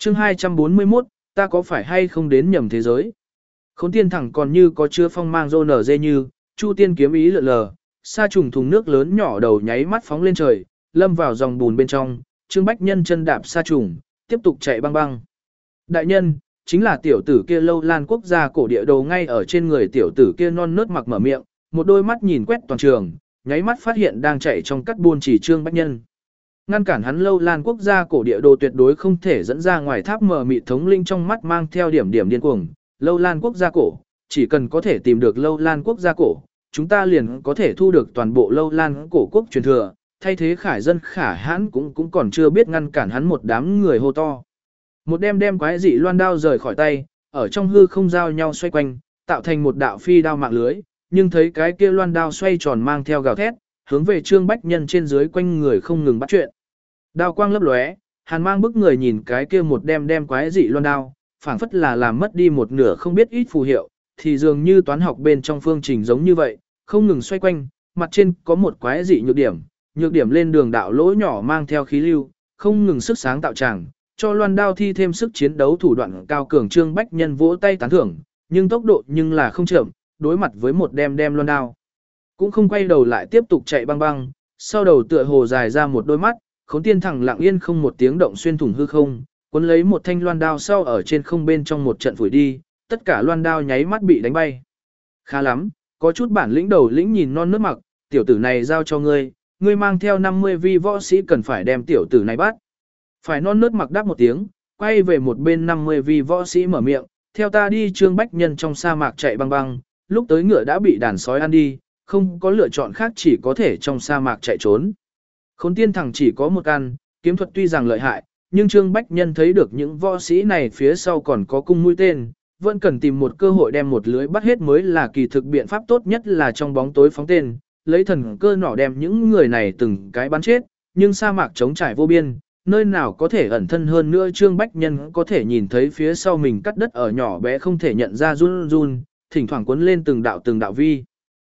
Chương 241, ta có phải hay không đến nhầm thế giới? Khốn tiên thẳng còn như có chứa phong mang rô nở dê như, chu tiên kiếm ý lượn lờ, sa trùng thùng nước lớn nhỏ đầu nháy mắt phóng lên trời, lâm vào dòng bùn bên trong, Trương Bách Nhân chân đạp sa trùng, tiếp tục chạy băng băng. Đại nhân, chính là tiểu tử kia Lâu Lan quốc gia cổ địa đồ ngay ở trên người tiểu tử kia non nớt mặc mở miệng, một đôi mắt nhìn quét toàn trường, nháy mắt phát hiện đang chạy trong cắt buôn chỉ Trương Bách Nhân. Ngăn cản hắn Lâu Lan quốc gia cổ địa đồ tuyệt đối không thể dẫn ra ngoài tháp mờ mịt thống linh trong mắt mang theo điểm điểm điên cuồng. Lâu Lan quốc gia cổ, chỉ cần có thể tìm được Lâu Lan quốc gia cổ, chúng ta liền có thể thu được toàn bộ Lâu Lan cổ quốc truyền thừa, thay thế khải dân khả hãn cũng còn chưa biết ngăn cản hắn một đám người hô to. Một đem quái dị loan đao rời khỏi tay, ở trong hư không giao nhau xoay quanh, tạo thành một đạo phi đao mạng lưới, nhưng thấy cái kia loan đao xoay tròn mang theo gào thét, hướng về Trương Bách Nhân trên dưới quanh người không ngừng bắt chuyện. Đao quang lấp lóe, hàn mang bức người nhìn cái kia một đem quái dị loan đao, phảng phất là làm mất đi một nửa không biết ít phù hiệu, thì dường như toán học bên trong phương trình giống như vậy, không ngừng xoay quanh, mặt trên có một quái dị nhược điểm lên đường đạo lỗ nhỏ mang theo khí lưu, không ngừng sức sáng tạo tràng, cho loan đao thi thêm sức chiến đấu thủ đoạn cao cường. Trương Bách Nhân vỗ tay tán thưởng, nhưng tốc độ nhưng là không chậm, đối mặt với một đem loan đao, cũng không quay đầu lại tiếp tục chạy băng băng, sau đầu tựa hồ dài ra một đôi mắt, Khốn tiên thẳng lặng yên không một tiếng động xuyên thủng hư không, cuốn lấy một thanh loan đao sau ở trên không bên trong một trận phủi đi, tất cả loan đao nháy mắt bị đánh bay. Khá lắm, có chút bản lĩnh đầu lĩnh nhìn non nước mặc, tiểu tử này giao cho ngươi, ngươi mang theo 50 vi võ sĩ cần phải đem tiểu tử này bắt. Phải non nớt mặc đáp một tiếng, quay về một bên 50 vi võ sĩ mở miệng, theo ta đi. Trương Bách Nhân trong sa mạc chạy băng băng, lúc tới ngựa đã bị đàn sói ăn đi, không có lựa chọn khác chỉ có thể trong sa mạc chạy trốn. Khốn tiên thẳng chỉ có một căn, kiếm thuật tuy rằng lợi hại, nhưng Trương Bách Nhân thấy được những võ sĩ này phía sau còn có cung mũi tên, vẫn cần tìm một cơ hội đem một lưới bắt hết mới là kỳ thực biện pháp tốt nhất là trong bóng tối phóng tên, lấy thần cơ nỏ đem những người này từng cái bắn chết, nhưng sa mạc trống trải vô biên, nơi nào có thể ẩn thân hơn nữa. Trương Bách Nhân có thể nhìn thấy phía sau mình cắt đất ở nhỏ bé không thể nhận ra run run, thỉnh thoảng cuốn lên từng đạo vi.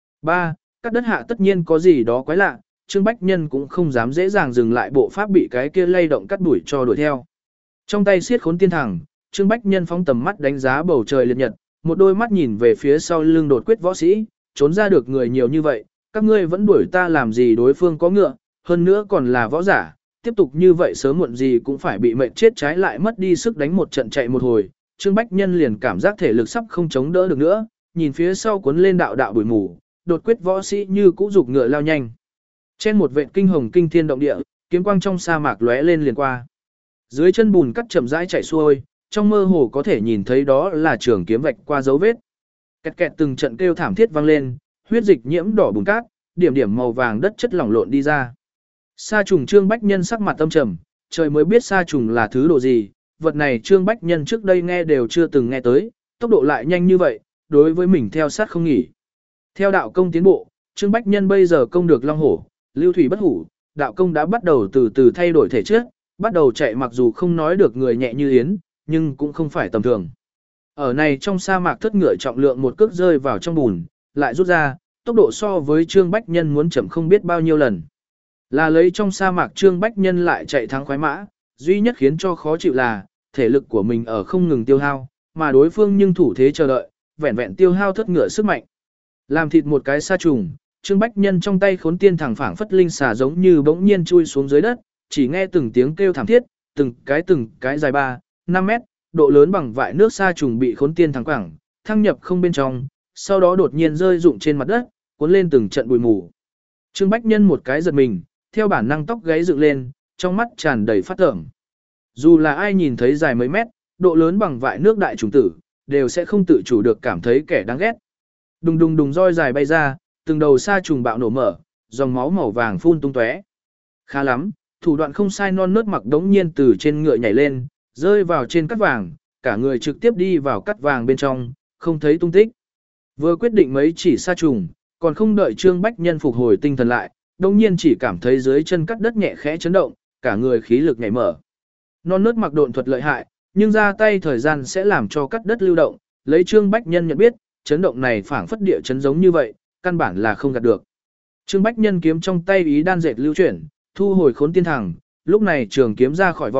3. Cắt đất hạ tất nhiên có gì đó quái lạ, Trương Bách Nhân cũng không dám dễ dàng dừng lại bộ pháp bị cái kia lay động cắt đuổi cho đuổi theo. Trong tay siết khốn tiên thẳng, Trương Bách Nhân phóng tầm mắt đánh giá bầu trời liệt nhật, một đôi mắt nhìn về phía sau lưng đột quyết võ sĩ, trốn ra được người nhiều như vậy, các ngươi vẫn đuổi ta làm gì? Đối phương có ngựa, hơn nữa còn là võ giả, tiếp tục như vậy sớm muộn gì cũng phải bị mệnh chết, trái lại mất đi sức đánh một trận chạy một hồi. Trương Bách Nhân liền cảm giác thể lực sắp không chống đỡ được nữa, nhìn phía sau cuốn lên đạo bụi mù, đột quyết võ sĩ như cũ dục ngựa lao nhanh. Trên một vệt kinh hồng kinh thiên động địa, kiếm quang trong sa mạc lóe lên liền qua. Dưới chân bùn cắt chậm rãi chảy xuôi, trong mơ hồ có thể nhìn thấy đó là trường kiếm vạch qua dấu vết. Kẹt kẹt từng trận kêu thảm thiết vang lên, huyết dịch nhiễm đỏ bùn cát, điểm điểm màu vàng đất chất lỏng lộn đi ra. Sa trùng. Trương Bách Nhân sắc mặt âm trầm, trời mới biết sa trùng là thứ độ gì, vật này Trương Bách Nhân trước đây nghe đều chưa từng nghe tới, tốc độ lại nhanh như vậy, đối với mình theo sát không nghỉ. Theo đạo công tiến bộ, Trương Bách Nhân bây giờ công được long hổ, lưu thủy bất hủ, đạo công đã bắt đầu từ từ thay đổi thể chất, bắt đầu chạy mặc dù không nói được người nhẹ như yến, nhưng cũng không phải tầm thường. Ở này trong sa mạc thất ngựa trọng lượng một cước rơi vào trong bùn, lại rút ra, tốc độ so với Trương Bách Nhân muốn chậm không biết bao nhiêu lần. Là lấy trong sa mạc Trương Bách Nhân lại chạy thắng khoái mã, duy nhất khiến cho khó chịu là, thể lực của mình ở không ngừng tiêu hao, mà đối phương nhưng thủ thế chờ đợi, vẹn vẹn tiêu hao thất ngựa sức mạnh. Làm thịt một cái sa trùng, Trương Bách Nhân trong tay khốn tiên thẳng phảng phất linh xà giống như bỗng nhiên chui xuống dưới đất, chỉ nghe từng tiếng kêu thảm thiết, từng cái dài 3-5 mét, độ lớn bằng vại nước sa trùng bị khốn tiên thẳng quẳng, thăng nhập không bên trong, sau đó đột nhiên rơi rụng trên mặt đất, cuốn lên từng trận bụi mù. Trương Bách Nhân một cái giật mình, theo bản năng tóc gáy dựng lên, trong mắt tràn đầy phát tởm. Dù là ai nhìn thấy dài mấy mét, độ lớn bằng vại nước đại trùng tử, đều sẽ không tự chủ được cảm thấy kẻ đáng ghét. Đùng đùng đùng roi dài bay ra, từng đầu sa trùng bạo nổ mở, dòng máu màu vàng phun tung tóe. Khá lắm, thủ đoạn không sai. Non nớt mặc đống nhiên từ trên ngựa nhảy lên, rơi vào trên cắt vàng, cả người trực tiếp đi vào cắt vàng bên trong, không thấy tung tích. Vừa quyết định mấy chỉ sa trùng, còn không đợi Trương Bách Nhân phục hồi tinh thần lại, đống nhiên chỉ cảm thấy dưới chân cắt đất nhẹ khẽ chấn động, cả người khí lực nhảy mở. Non nớt mặc độn thuật lợi hại, nhưng ra tay thời gian sẽ làm cho cắt đất lưu động, lấy Trương Bách Nhân nhận biết, chấn động này phảng phất địa chấn giống như vậy, căn bản là không gạt được. Trương Bách Nhân kiếm trong tay ý đan dệt lưu chuyển, thu hồi khốn tiên thẳng, lúc này trường kiếm ra khỏi vỏ,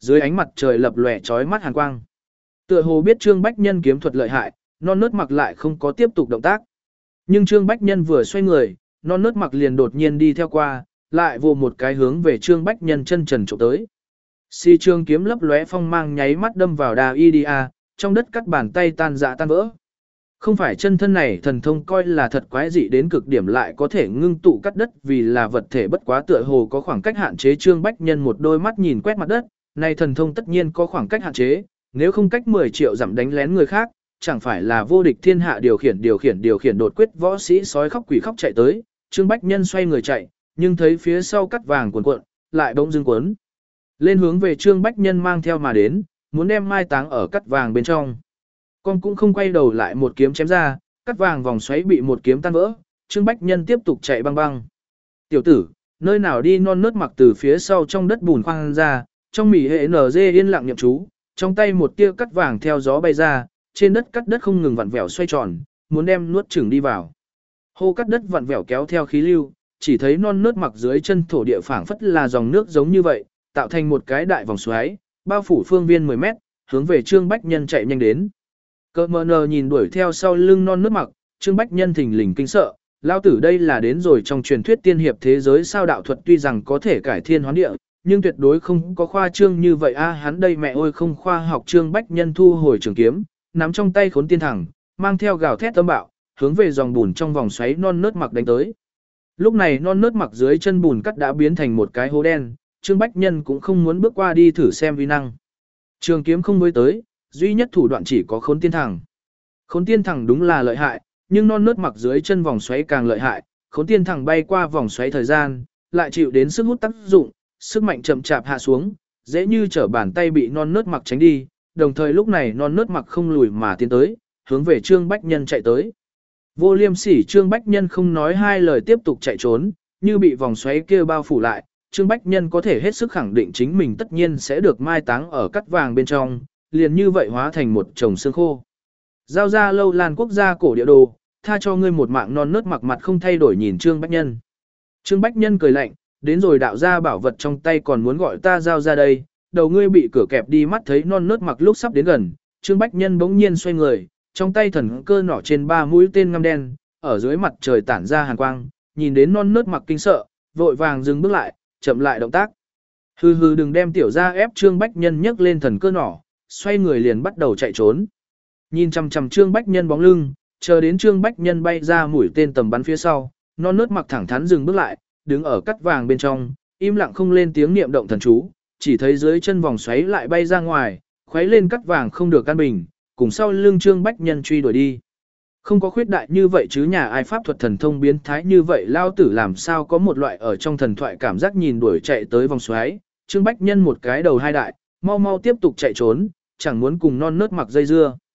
dưới ánh mặt trời lập lòe chói mắt hàn quang. Tựa hồ biết Trương Bách Nhân kiếm thuật lợi hại, non nớt mặc lại không có tiếp tục động tác. Nhưng Trương Bách Nhân vừa xoay người, non nớt mặc liền đột nhiên đi theo qua, lại vồ một cái hướng về Trương Bách Nhân chân trần chụp tới. Si Trương kiếm lấp lóe phong mang nháy mắt đâm vào đà y trong đất cắt bàn tay tan rã tan vỡ. Không phải chân thân này thần thông coi là thật quái dị đến cực điểm lại có thể ngưng tụ cắt đất vì là vật thể bất quá tựa hồ có khoảng cách hạn chế. Trương Bách Nhân một đôi mắt nhìn quét mặt đất, này thần thông tất nhiên có khoảng cách hạn chế, nếu không cách 10 triệu dặm đánh lén người khác, chẳng phải là vô địch thiên hạ điều khiển đột quyết võ sĩ sói khóc quỷ khóc chạy tới. Trương Bách Nhân xoay người chạy, nhưng thấy phía sau cắt vàng cuộn cuộn, lại bỗng dưng cuốn lên hướng về Trương Bách Nhân mang theo mà đến, muốn đem mai táng ở cắt vàng bên trong. Con cũng không quay đầu lại một kiếm chém ra, cắt vàng vòng xoáy bị một kiếm tan vỡ, Trương Bách Nhân tiếp tục chạy băng băng. Tiểu tử, nơi nào đi? Non nớt mặc từ phía sau trong đất bùn khoan ra, trong mỉ hệ NG yên lặng niệm chú, trong tay một tia cắt vàng theo gió bay ra, trên đất cắt đất không ngừng vặn vẹo xoay tròn, muốn đem nuốt chửng đi vào. Hô cắt đất vặn vẹo kéo theo khí lưu, chỉ thấy non nớt mặc dưới chân thổ địa phảng phất là dòng nước giống như vậy, tạo thành một cái đại vòng xoáy, bao phủ phương viên 10 mét, hướng về Trương Bách Nhân chạy nhanh đến. Cơ mờ nờ nhìn đuổi theo sau lưng non nớt mặc, Trương Bách Nhân thình lình kinh sợ, lao tử đây là đến rồi trong truyền thuyết tiên hiệp thế giới sao? Đạo thuật tuy rằng có thể cải thiên hoán địa, nhưng tuyệt đối không có khoa trương như vậy a. Hắn đây mẹ ơi không khoa học. Trương Bách Nhân thu hồi trường kiếm, nắm trong tay khốn tiên thẳng, mang theo gào thét âm bạo, hướng về dòng bùn trong vòng xoáy non nớt mặc đánh tới. Lúc này non nớt mặc dưới chân bùn cắt đã biến thành một cái hố đen, Trương Bách Nhân cũng không muốn bước qua đi thử xem vi năng. Trường kiếm không mới tới, duy nhất thủ đoạn chỉ có khốn tiên thẳng. Khốn tiên thẳng đúng là lợi hại, nhưng non nớt mặc dưới chân vòng xoáy càng lợi hại, khốn tiên thẳng bay qua vòng xoáy thời gian, lại chịu đến sức hút tác dụng, sức mạnh chậm chạp hạ xuống, dễ như trở bàn tay bị non nớt mặc tránh đi, đồng thời lúc này non nớt mặc không lùi mà tiến tới, hướng về Trương Bách Nhân chạy tới. Vô liêm sỉ. Trương Bách Nhân không nói hai lời tiếp tục chạy trốn, như bị vòng xoáy kia bao phủ lại, Trương Bách Nhân có thể hết sức khẳng định chính mình tất nhiên sẽ được mai táng ở cắt vàng bên trong, liền như vậy hóa thành một chồng xương khô. Giao ra Lâu Lan quốc gia cổ địa đồ, tha cho ngươi một mạng. Non nớt mặc mặt không thay đổi nhìn Trương Bách Nhân. Trương Bách Nhân cười lạnh, đến rồi đạo ra bảo vật trong tay còn muốn gọi ta giao ra đây, đầu ngươi bị cửa kẹp đi. Mắt thấy non nớt mặc lúc sắp đến gần, Trương Bách Nhân bỗng nhiên xoay người, trong tay thần cơ nỏ trên 3 mũi tên ngăm đen, ở dưới mặt trời tản ra hàn quang, nhìn đến non nớt mặc kinh sợ, vội vàng dừng bước lại, chậm lại động tác. Hừ hừ, đừng đem tiểu ra ép. Trương Bách Nhân nhấc lên thần cơ nỏ, xoay người liền bắt đầu chạy trốn. Nhìn chằm chằm Trương Bách Nhân bóng lưng, chờ đến Trương Bách Nhân bay ra mũi tên tầm bắn phía sau, non nớt mặc thẳng thắn dừng bước lại, đứng ở cắt vàng bên trong, im lặng không lên tiếng niệm động thần chú, chỉ thấy dưới chân vòng xoáy lại bay ra ngoài, khuấy lên cắt vàng không được căn bình, cùng sau lưng Trương Bách Nhân truy đuổi đi. Không có khuyết đại như vậy chứ nhà ai pháp thuật thần thông biến thái như vậy? Lao tử làm sao có một loại ở trong thần thoại cảm giác nhìn đuổi chạy tới vòng xoáy. Trương Bách Nhân một cái đầu hai đại, mau mau tiếp tục chạy trốn, chẳng muốn cùng non nớt mặc dây dưa.